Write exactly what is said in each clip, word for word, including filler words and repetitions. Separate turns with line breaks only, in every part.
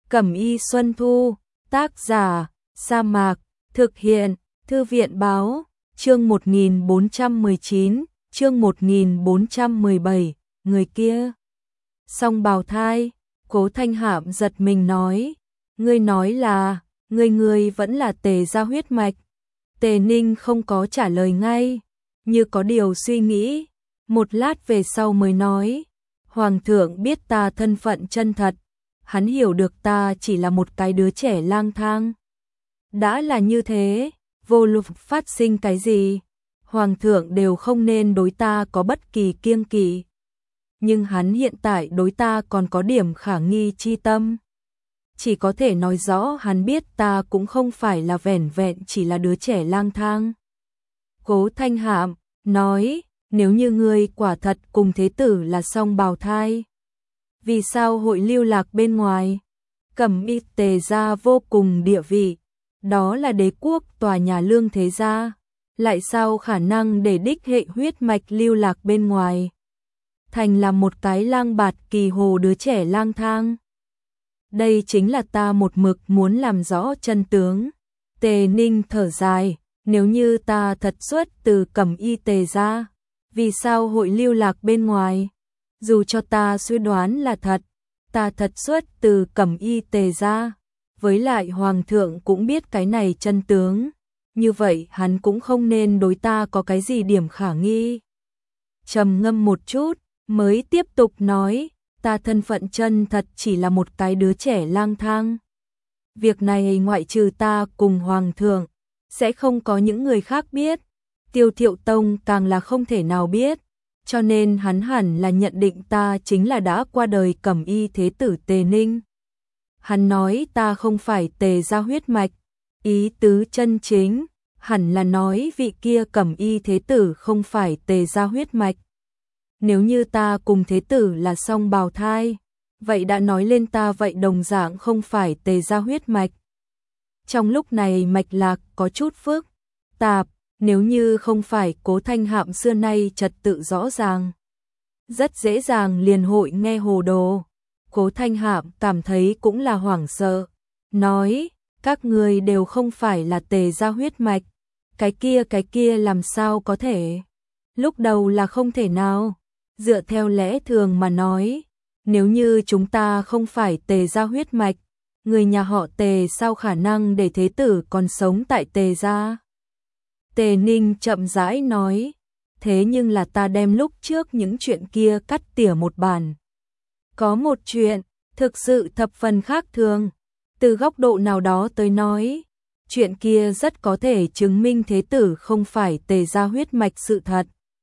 Cẩm Y Xuân Thu, tác giả, Sa Mạc, thực hiện, Thư viện báo, chương một nghìn bốn trăm mười chín, chương một nghìn bốn trăm mười bảy, người kia. Song bào thai, Cố Thanh Hạm giật mình nói, ngươi nói là, ngươi ngươi vẫn là Tề gia huyết mạch. Tề Ninh không có trả lời ngay, như có điều suy nghĩ, một lát về sau mới nói, Hoàng thượng biết ta thân phận chân thật, hắn hiểu được ta chỉ là một cái đứa trẻ lang thang. Đã là như thế, vô luận phát sinh cái gì, Hoàng thượng đều không nên đối ta có bất kỳ kiêng kỵ. Nhưng hắn hiện tại đối ta còn có điểm khả nghi chi tâm. Chỉ có thể nói rõ hắn biết ta cũng không phải là vẻn vẹn chỉ là đứa trẻ lang thang. Cố Thanh Hạm nói, nếu như ngươi quả thật cùng thế tử là song bào thai, vì sao hội lưu lạc bên ngoài? Cẩm Y Tề gia vô cùng địa vị, đó là đế quốc tòa nhà lương thế gia, lại sao khả năng để đích hệ huyết mạch lưu lạc bên ngoài, thành là một cái lang bạt kỳ hồ đứa trẻ lang thang. Đây chính là ta một mực muốn làm rõ chân tướng. Tề Ninh thở dài, nếu như ta thật xuất từ Cẩm Y Tề gia, vì sao hội lưu lạc bên ngoài? Dù cho ta suy đoán là thật, ta thật xuất từ Cẩm Y Tề gia, với lại Hoàng thượng cũng biết cái này chân tướng, như vậy hắn cũng không nên đối ta có cái gì điểm khả nghi. Trầm ngâm một chút, mới tiếp tục nói, ta thân phận chân thật chỉ là một cái đứa trẻ lang thang. Việc này ngoại trừ ta cùng Hoàng thượng, sẽ không có những người khác biết, Tiêu Thiệu Tông càng là không thể nào biết, cho nên hắn hẳn là nhận định ta chính là đã qua đời Cẩm Y thế tử Tề Ninh. Hắn nói ta không phải Tề gia huyết mạch, ý tứ chân chính, hẳn là nói vị kia Cẩm Y thế tử không phải Tề gia huyết mạch. Nếu như ta cùng thế tử là song bào thai, vậy đã nói lên ta vậy đồng dạng không phải Tề gia huyết mạch. Trong lúc này mạch lạc có chút phức tạp, nếu như không phải Cố Thanh Hạm xưa nay trật tự rõ ràng, rất dễ dàng liền hội nghe hồ đồ. Cố Thanh Hạm cảm thấy cũng là hoảng sợ, nói, các người đều không phải là Tề gia huyết mạch, cái kia cái kia làm sao có thể? Lúc đầu là không thể nào, dựa theo lẽ thường mà nói, nếu như chúng ta không phải Tề gia huyết mạch, người nhà họ Tề sao khả năng để thế tử còn sống tại Tề gia? Tề Ninh chậm rãi nói, thế nhưng là ta đem lúc trước những chuyện kia cắt tỉa một bản. Có một chuyện, thực sự thập phần khác thường, từ góc độ nào đó tới nói, chuyện kia rất có thể chứng minh thế tử không phải Tề gia huyết mạch sự thật.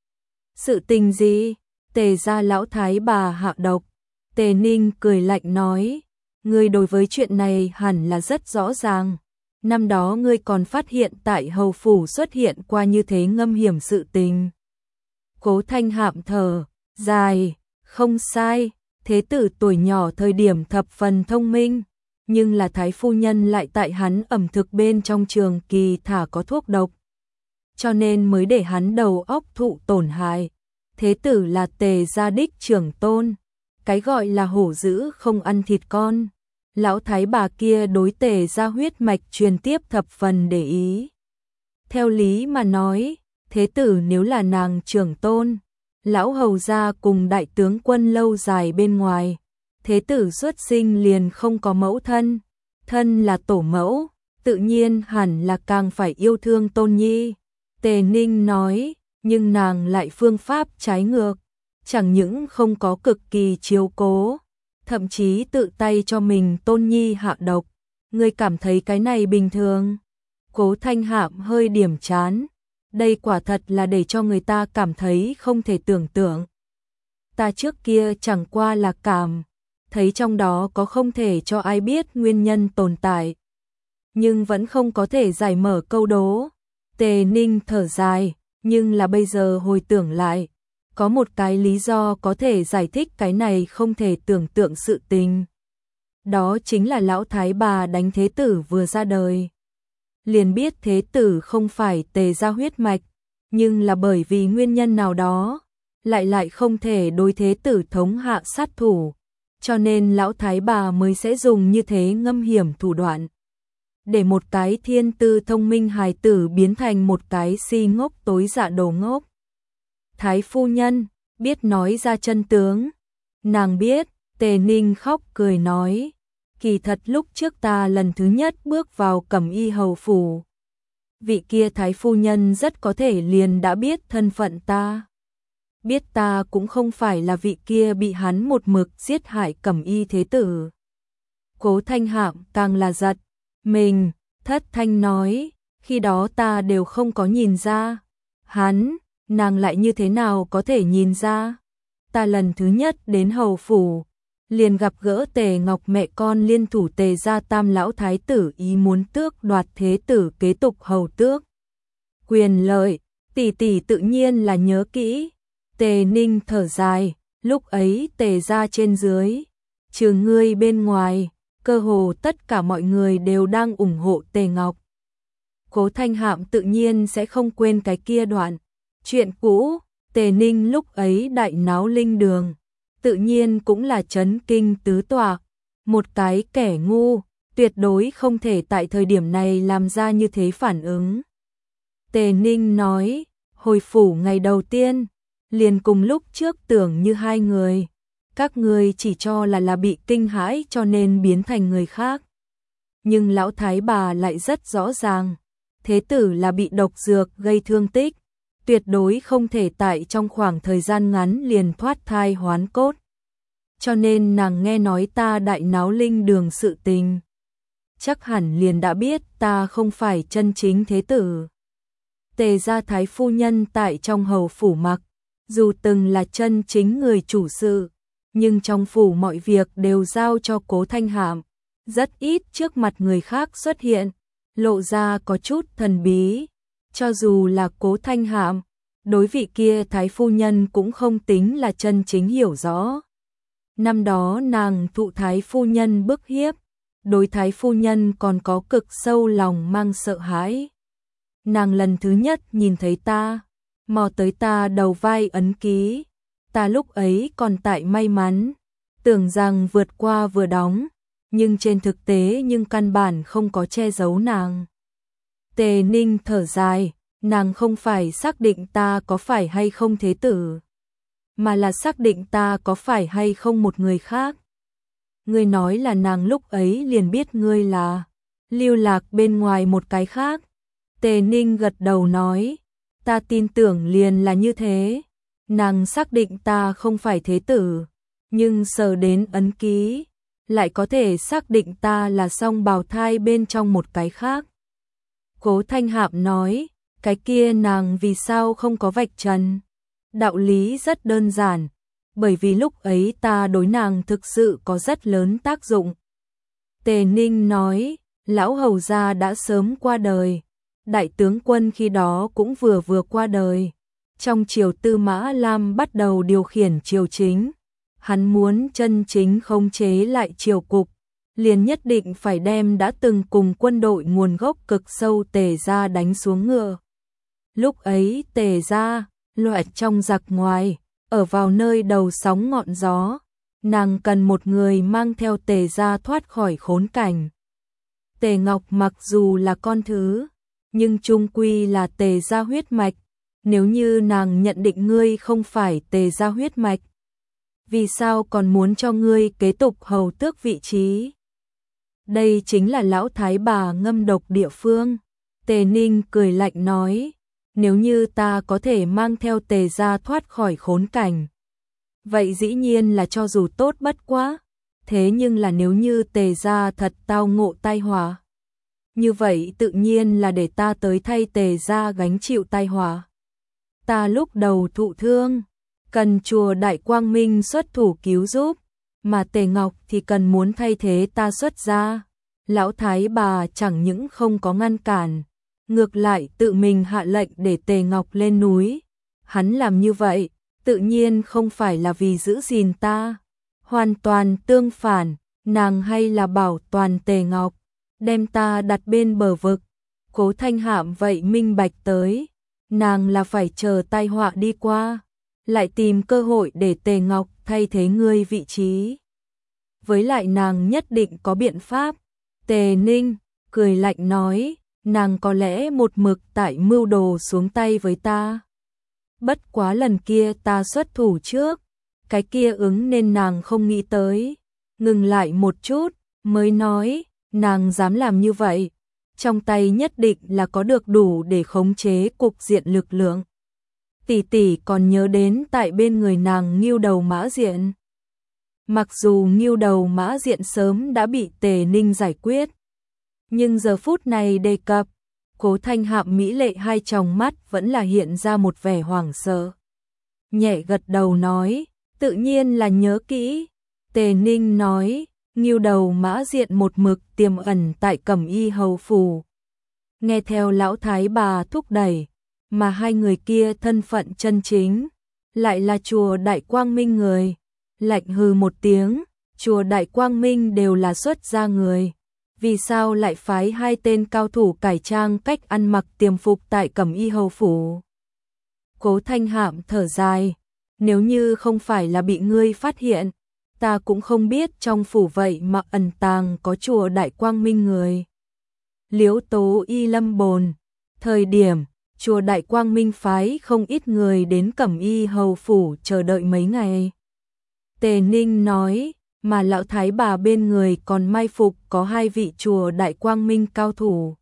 Sự tình gì? Tề gia lão thái bà hạ độc. Tề Ninh cười lạnh nói, ngươi đối với chuyện này hẳn là rất rõ ràng. Năm đó ngươi còn phát hiện tại hầu phủ xuất hiện qua như thế ngâm hiểm sự tình. Cố Thanh Hạm thở dài, không sai, thế tử tuổi nhỏ thời điểm thập phần thông minh, nhưng là thái phu nhân lại tại hắn ẩm thực bên trong trường kỳ thả có thuốc độc, cho nên mới để hắn đầu óc thụ tổn hại. Thế tử là Tề gia đích trưởng tôn, cái gọi là hổ dữ không ăn thịt con. Lão thái bà kia đối Tề gia huyết mạch truyền tiếp thập phần để ý. Theo lý mà nói, thế tử nếu là nàng trưởng tôn, lão hầu gia cùng đại tướng quân lâu dài bên ngoài, thế tử xuất sinh liền không có mẫu thân, thân là tổ mẫu, tự nhiên hẳn là càng phải yêu thương tôn nhi. Tề Ninh nói, nhưng nàng lại phương pháp trái ngược, chẳng những không có cực kỳ chiếu cố, thậm chí tự tay cho mình tôn nhi hạ độc. Ngươi cảm thấy cái này bình thường? Cố Thanh Hạm hơi điểm chán, đây quả thật là để cho người ta cảm thấy không thể tưởng tượng. Ta trước kia chẳng qua là cảm thấy trong đó có không thể cho ai biết nguyên nhân tồn tại, nhưng vẫn không có thể giải mở câu đố. Tề Ninh thở dài, nhưng là bây giờ hồi tưởng lại, có một cái lý do có thể giải thích cái này không thể tưởng tượng sự tình. Đó chính là lão thái bà đánh thế tử vừa ra đời, liền biết thế tử không phải Tề gia huyết mạch, nhưng là bởi vì nguyên nhân nào đó, lại lại không thể đối thế tử thống hạ sát thủ, cho nên lão thái bà mới sẽ dùng như thế ngâm hiểm thủ đoạn. Để một cái thiên tư thông minh hài tử biến thành một cái si ngốc tối dạ đồ ngốc. Thái phu nhân, biết nói ra chân tướng. Nàng biết, Tề Ninh khóc cười nói. Kỳ thật lúc trước ta lần thứ nhất bước vào Cẩm Y hầu phủ. Vị kia thái phu nhân rất có thể liền đã biết thân phận ta. Biết ta cũng không phải là vị kia bị hắn một mực giết hại Cẩm Y thế tử. Cố Thanh Hạm càng là giật mình, thất thanh nói, khi đó ta đều không có nhìn ra. Hắn, nàng lại như thế nào có thể nhìn ra? Ta lần thứ nhất đến hầu phủ, liền gặp gỡ Tề Ngọc mẹ con liên thủ Tề gia tam lão thái tử ý muốn tước đoạt thế tử kế tục hầu tước. Quyền lợi, tỷ tỷ tự nhiên là nhớ kỹ. Tề Ninh thở dài, lúc ấy Tề gia trên dưới, trừ ngươi bên ngoài, cơ hồ tất cả mọi người đều đang ủng hộ Tề Ngọc. Cố Thanh Hạm tự nhiên sẽ không quên cái kia đoạn. Chuyện cũ, Tề Ninh lúc ấy đại náo linh đường, tự nhiên cũng là chấn kinh tứ tọa. Một cái kẻ ngu, tuyệt đối không thể tại thời điểm này làm ra như thế phản ứng. Tề Ninh nói, hồi phủ ngày đầu tiên, liền cùng lúc trước tưởng như hai người. Các người chỉ cho là là bị kinh hãi cho nên biến thành người khác. Nhưng lão thái bà lại rất rõ ràng, thế tử là bị độc dược gây thương tích, tuyệt đối không thể tại trong khoảng thời gian ngắn liền thoát thai hoán cốt. Cho nên nàng nghe nói ta đại náo linh đường sự tình, chắc hẳn liền đã biết ta không phải chân chính thế tử. Tề gia thái phu nhân tại trong hầu phủ mặc, dù từng là chân chính người chủ sự, nhưng trong phủ mọi việc đều giao cho Cố Thanh Hạm, rất ít trước mặt người khác xuất hiện, lộ ra có chút thần bí. Cho dù là Cố Thanh Hạm, đối vị kia thái phu nhân cũng không tính là chân chính hiểu rõ. Năm đó nàng thụ thái phu nhân bức hiếp, đối thái phu nhân còn có cực sâu lòng mang sợ hãi. Nàng lần thứ nhất nhìn thấy ta, mò tới ta đầu vai ấn ký, ta lúc ấy còn tại may mắn, tưởng rằng vượt qua vừa đóng, nhưng trên thực tế nhưng căn bản không có che giấu nàng. Tề Ninh thở dài, nàng không phải xác định ta có phải hay không thế tử, mà là xác định ta có phải hay không một người khác. Ngươi nói là nàng lúc ấy liền biết ngươi là lưu lạc bên ngoài một cái khác. Tề Ninh gật đầu nói, ta tin tưởng liền là như thế. Nàng xác định ta không phải thế tử, nhưng sờ đến ấn ký, lại có thể xác định ta là song bào thai bên trong một cái khác. Cố Thanh Hạm nói, cái kia nàng vì sao không có vạch trần? Đạo lý rất đơn giản, bởi vì lúc ấy ta đối nàng thực sự có rất lớn tác dụng. Tề Ninh nói, lão hầu gia đã sớm qua đời, đại tướng quân khi đó cũng vừa vừa qua đời. Trong triều Tư Mã Lam bắt đầu điều khiển triều chính, hắn muốn chân chính khống chế lại triều cục, liền nhất định phải đem đã từng cùng quân đội nguồn gốc cực sâu Tề gia đánh xuống ngựa. Lúc ấy Tề gia, loại trong giặc ngoài, ở vào nơi đầu sóng ngọn gió, nàng cần một người mang theo Tề gia thoát khỏi khốn cảnh. Tề Ngọc mặc dù là con thứ, nhưng chung quy là Tề gia huyết mạch. Nếu như nàng nhận định ngươi không phải Tề gia huyết mạch, vì sao còn muốn cho ngươi kế tục hầu tước vị trí? Đây chính là lão thái bà ngâm độc địa phương. Tề Ninh cười lạnh nói, nếu như ta có thể mang theo Tề gia thoát khỏi khốn cảnh, vậy dĩ nhiên là cho dù tốt bất quá. Thế nhưng là nếu như Tề gia thật tao ngộ tai họa, như vậy tự nhiên là để ta tới thay Tề gia gánh chịu tai họa. Ta lúc đầu thụ thương, cần chùa Đại Quang Minh xuất thủ cứu giúp, mà Tề Ngọc thì cần muốn thay thế ta xuất gia. Lão thái bà chẳng những không có ngăn cản, ngược lại tự mình hạ lệnh để Tề Ngọc lên núi. Hắn làm như vậy, tự nhiên không phải là vì giữ gìn ta, hoàn toàn tương phản, nàng hay là bảo toàn Tề Ngọc, đem ta đặt bên bờ vực. Cố Thanh Hạm vậy minh bạch tới, nàng là phải chờ tai họa đi qua, lại tìm cơ hội để Tề Ngọc thay thế ngươi vị trí. với lại nàng nhất định có biện pháp. Tề Ninh cười lạnh nói, nàng có lẽ một mực tại mưu đồ xuống tay với ta. Bất quá lần kia ta xuất thủ trước, cái kia ứng nên nàng không nghĩ tới. Ngừng lại một chút, mới nói, nàng dám làm như vậy, trong tay nhất định là có được đủ để khống chế cục diện lực lượng. Tỷ tỷ còn nhớ đến tại bên người nàng Ngưu Đầu Mã Diện. Mặc dù Ngưu Đầu Mã Diện sớm đã bị Tề Ninh giải quyết, nhưng giờ phút này đề cập, Cố Thanh Hạm mỹ lệ hai tròng mắt vẫn là hiện ra một vẻ hoảng sợ. Nhẹ gật đầu nói, tự nhiên là nhớ kỹ. Tề Ninh nói, Ngưu Đầu Mã Diện một mực tiềm ẩn tại Cẩm Y hầu phủ. Nghe theo lão thái bà thúc đẩy, mà hai người kia thân phận chân chính, lại là chùa Đại Quang Minh người. Lạnh hừ một tiếng, chùa Đại Quang Minh đều là xuất gia người. Vì sao lại phái hai tên cao thủ cải trang cách ăn mặc tiềm phục tại Cẩm Y hầu phủ? Cố Thanh Hạm thở dài, nếu như không phải là bị ngươi phát hiện, ta cũng không biết trong phủ vậy mà ẩn tàng có chùa Đại Quang Minh người. Liễu Tố Y lâm bồn, thời điểm chùa Đại Quang Minh phái không ít người đến Cẩm Y hầu phủ chờ đợi mấy ngày. Tề Ninh nói, mà lão thái bà bên người còn mai phục có hai vị chùa Đại Quang Minh cao thủ.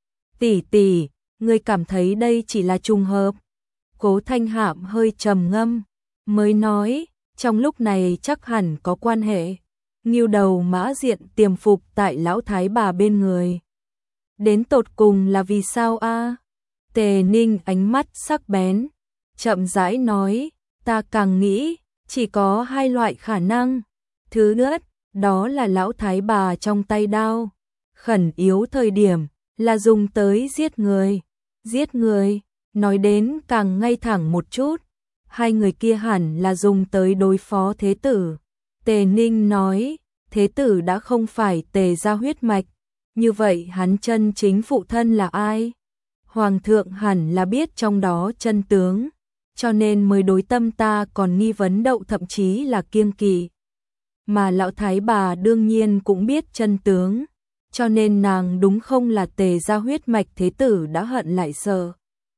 Tỷ tỷ, ngươi cảm thấy đây chỉ là trùng hợp? Cố Thanh Hạm hơi trầm ngâm, mới nói, trong lúc này chắc hẳn có quan hệ. Ngưu Đầu Mã Diện tiềm phục tại lão thái bà bên người. Đến tột cùng là vì sao a? Tề Ninh ánh mắt sắc bén, chậm rãi nói, ta càng nghĩ, chỉ có hai loại khả năng. Thứ nhất, đó là lão thái bà trong tay đao, khẩn yếu thời điểm, là dùng tới giết người. Giết người, nói đến càng ngay thẳng một chút, hai người kia hẳn là dùng tới đối phó thế tử. Tề Ninh nói, thế tử đã không phải Tề gia huyết mạch, như vậy hắn chân chính phụ thân là ai? Hoàng thượng hẳn là biết trong đó chân tướng, cho nên mới đối tâm ta còn nghi vấn đậu, thậm chí là kiêng kỵ. Mà lão thái bà đương nhiên cũng biết chân tướng, cho nên nàng đúng không là Tề gia huyết mạch thế tử đã hận lại sợ.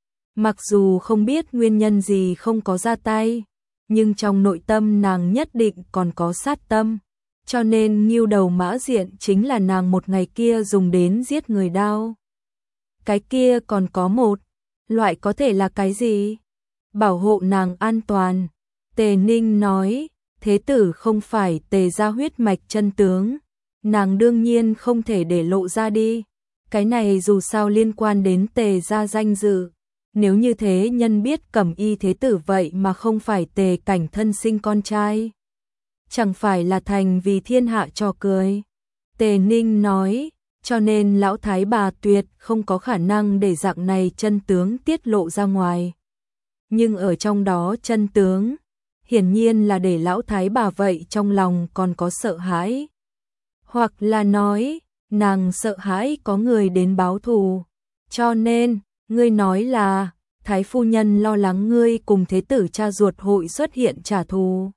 Mặc dù không biết nguyên nhân gì không có ra tay, nhưng trong nội tâm nàng nhất định còn có sát tâm, cho nên Ngưu Đầu Mã Diện chính là nàng một ngày kia dùng đến giết người đao. Cái kia còn có một loại có thể là cái gì? Bảo hộ nàng an toàn. Tề Ninh nói, thế tử không phải Tề gia huyết mạch chân tướng, nàng đương nhiên không thể để lộ ra đi. Cái này dù sao liên quan đến Tề gia danh dự. Nếu như thế nhân biết Cẩm Y thế tử vậy mà không phải Tề Cảnh thân sinh con trai, chẳng phải là thành vì thiên hạ trò cười. Tề Ninh nói, cho nên lão thái bà tuyệt không có khả năng để dạng này chân tướng tiết lộ ra ngoài. Nhưng ở trong đó chân tướng, hiển nhiên là để lão thái bà vậy trong lòng còn có sợ hãi. Hoặc là nói, nàng sợ hãi có người đến báo thù. Cho nên, ngươi nói là, thái phu nhân lo lắng ngươi cùng thế tử cha ruột hội xuất hiện trả thù.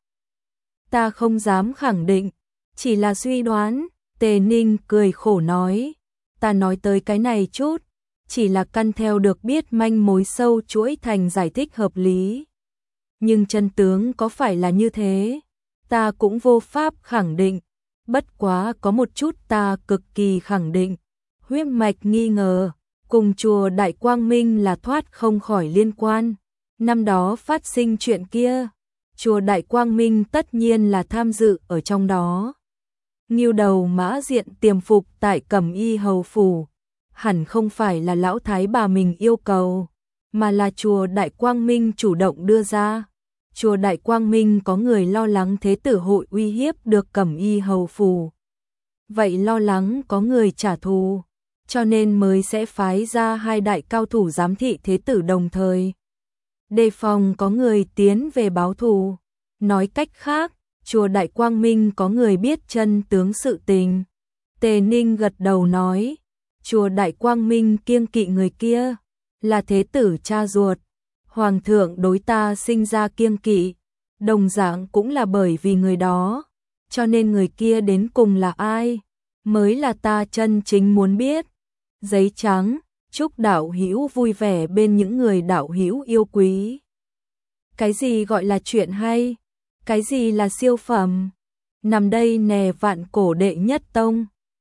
Ta không dám khẳng định, chỉ là suy đoán. Tề Ninh cười khổ nói, ta nói tới cái này chút, chỉ là căn theo được biết manh mối sâu chuỗi thành giải thích hợp lý. Nhưng chân tướng có phải là như thế, ta cũng vô pháp khẳng định. Bất quá có một chút ta cực kỳ khẳng định, huyết mạch nghi ngờ, cùng chùa Đại Quang Minh là thoát không khỏi liên quan. Năm đó phát sinh chuyện kia, chùa Đại Quang Minh tất nhiên là tham dự ở trong đó. Ngưu Đầu Mã Diện tiềm phục tại Cẩm Y hầu phủ, hẳn không phải là lão thái bà mình yêu cầu, mà là chùa Đại Quang Minh chủ động đưa ra. Chùa Đại Quang Minh có người lo lắng thế tử hội uy hiếp được Cẩm Y hầu phủ. Vậy lo lắng có người trả thù, cho nên mới sẽ phái ra hai đại cao thủ giám thị thế tử đồng thời. Đề phòng có người tiến về báo thù. Nói cách khác, chùa Đại Quang Minh có người biết chân tướng sự tình. Tề Ninh gật đầu nói, chùa Đại Quang Minh kiêng kỵ người kia, là thế tử cha ruột. Hoàng thượng đối ta sinh ra kiêng kỵ, đồng dạng cũng là bởi vì người đó. cho nên người kia đến cùng là ai, mới là ta chân chính muốn biết. Giấy trắng, chúc đạo hữu vui vẻ bên những người đạo hữu yêu quý. Cái gì gọi là chuyện hay? Cái gì là siêu phẩm? Nằm đây nè vạn cổ đệ nhất tông.